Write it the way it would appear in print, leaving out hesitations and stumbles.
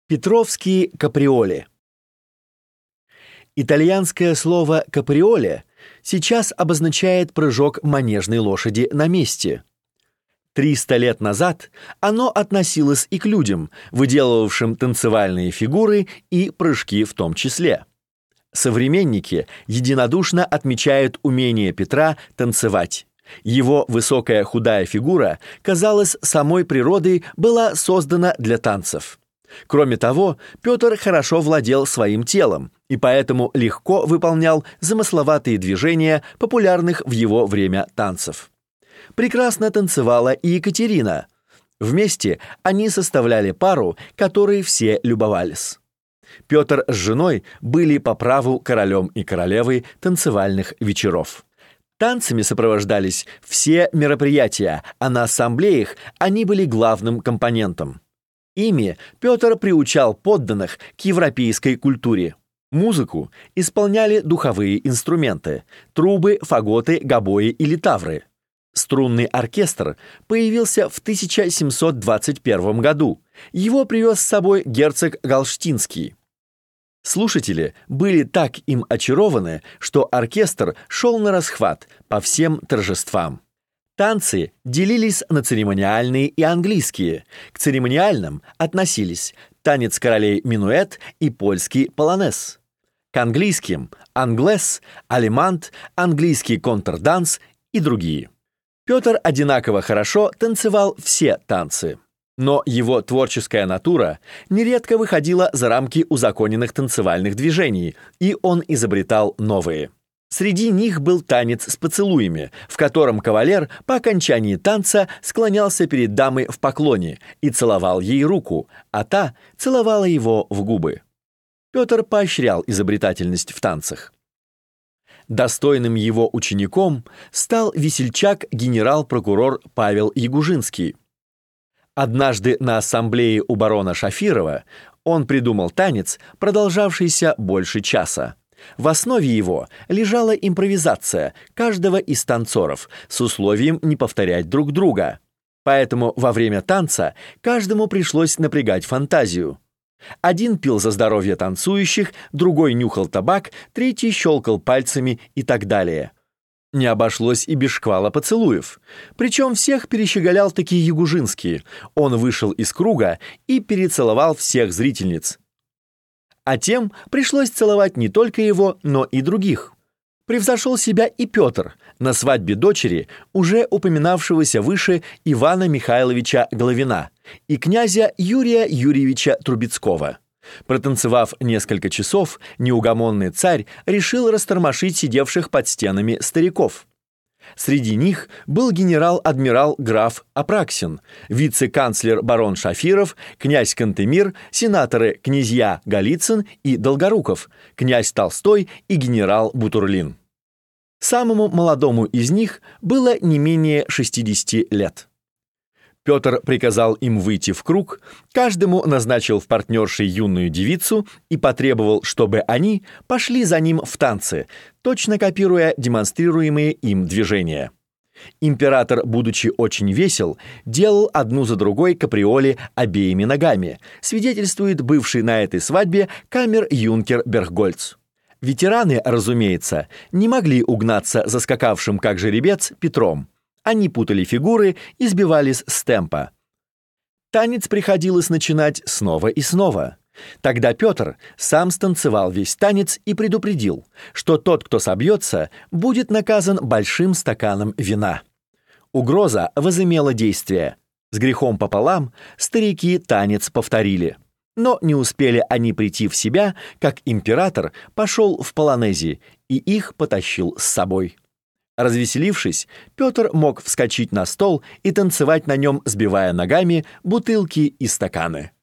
Петровские каприоли. Итальянское слово «каприоле» сейчас обозначает прыжок манежной лошади на месте. 300 лет назад оно относилось и к людям, выделывавшим танцевальные фигуры и прыжки в том числе. Современники единодушно отмечают умение Петра танцевать. Его высокая худая фигура, казалось, самой природой была создана для танцев. Кроме того, Петр хорошо владел своим телом и поэтому легко выполнял замысловатые движения популярных в его время танцев. Прекрасно танцевала и Екатерина. Вместе они составляли пару, которой все любовались. Петр с женой были по праву королем и королевой танцевальных вечеров. Танцами сопровождались все мероприятия, а на ассамблеях они были главным компонентом. Ими Петр приучал подданных к европейской культуре. Музыку исполняли духовые инструменты: трубы, фаготы, гобои и литавры. Струнный оркестр появился в 1721 году. Его привез с собой герцог Галштинский. Слушатели были так им очарованы, что оркестр шел на расхват по всем торжествам. Танцы делились на церемониальные и английские. К церемониальным относились танец королей минуэт и польский полонез. К английским – англес, алемант, английский контрданс и другие. Петр одинаково хорошо танцевал все танцы. Но его творческая натура нередко выходила за рамки узаконенных танцевальных движений, и он изобретал новые. Среди них был танец с поцелуями, в котором кавалер по окончании танца склонялся перед дамой в поклоне и целовал ей руку, а та целовала его в губы. Петр поощрял изобретательность в танцах. Достойным его учеником стал весельчак генерал-прокурор Павел Ягужинский. Однажды на ассамблее у барона Шафирова он придумал танец, продолжавшийся больше часа. В основе его лежала импровизация каждого из танцоров с условием не повторять друг друга. Поэтому во время танца каждому пришлось напрягать фантазию. Один пил за здоровье танцующих, другой нюхал табак, третий щелкал пальцами и так далее. Не обошлось и без шквала поцелуев. Причем всех перещеголял таки Ягужинский. Он вышел из круга и перецеловал всех зрительниц. А тем пришлось целовать не только его, но и других. Превзошел себя и Петр на свадьбе дочери уже упоминавшегося выше Ивана Михайловича Головина и князя Юрия Юрьевича Трубецкого. Протанцевав несколько часов, неугомонный царь решил растормошить сидевших под стенами стариков. Среди них был генерал-адмирал граф Апраксин, вице-канцлер барон Шафиров, князь Кантемир, сенаторы князья Голицын и Долгоруков, князь Толстой и генерал Бутурлин. Самому молодому из них было не менее 60 лет. Петр приказал им выйти в круг, каждому назначил в партнерши юную девицу и потребовал, чтобы они пошли за ним в танцы, точно копируя демонстрируемые им движения. Император, будучи очень весел, делал одну за другой каприоли обеими ногами, свидетельствует бывший на этой свадьбе камер-юнкер Берггольц. Ветераны, разумеется, не могли угнаться за скакавшим как жеребец Петром. Они путали фигуры и сбивались с темпа. Танец приходилось начинать снова и снова. Тогда Петр сам станцевал весь танец и предупредил, что тот, кто собьется, будет наказан большим стаканом вина. Угроза возымела действие. С грехом пополам старики танец повторили. Но не успели они прийти в себя, как император пошел в полонезе и их потащил с собой. Развеселившись, Петр мог вскочить на стол и танцевать на нем, сбивая ногами бутылки и стаканы.